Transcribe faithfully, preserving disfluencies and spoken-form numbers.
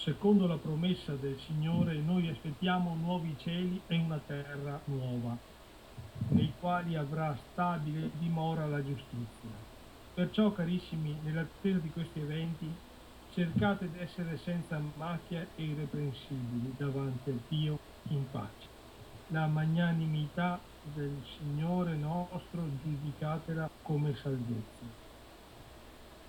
secondo la promessa del Signore, noi aspettiamo nuovi cieli e una terra nuova, nei quali avrà stabile dimora la giustizia. Perciò, carissimi, nell'attesa di questi eventi, cercate di essere senza macchia e irreprensibili davanti a Dio in pace. La magnanimità del Signore nostro giudicatela come salvezza.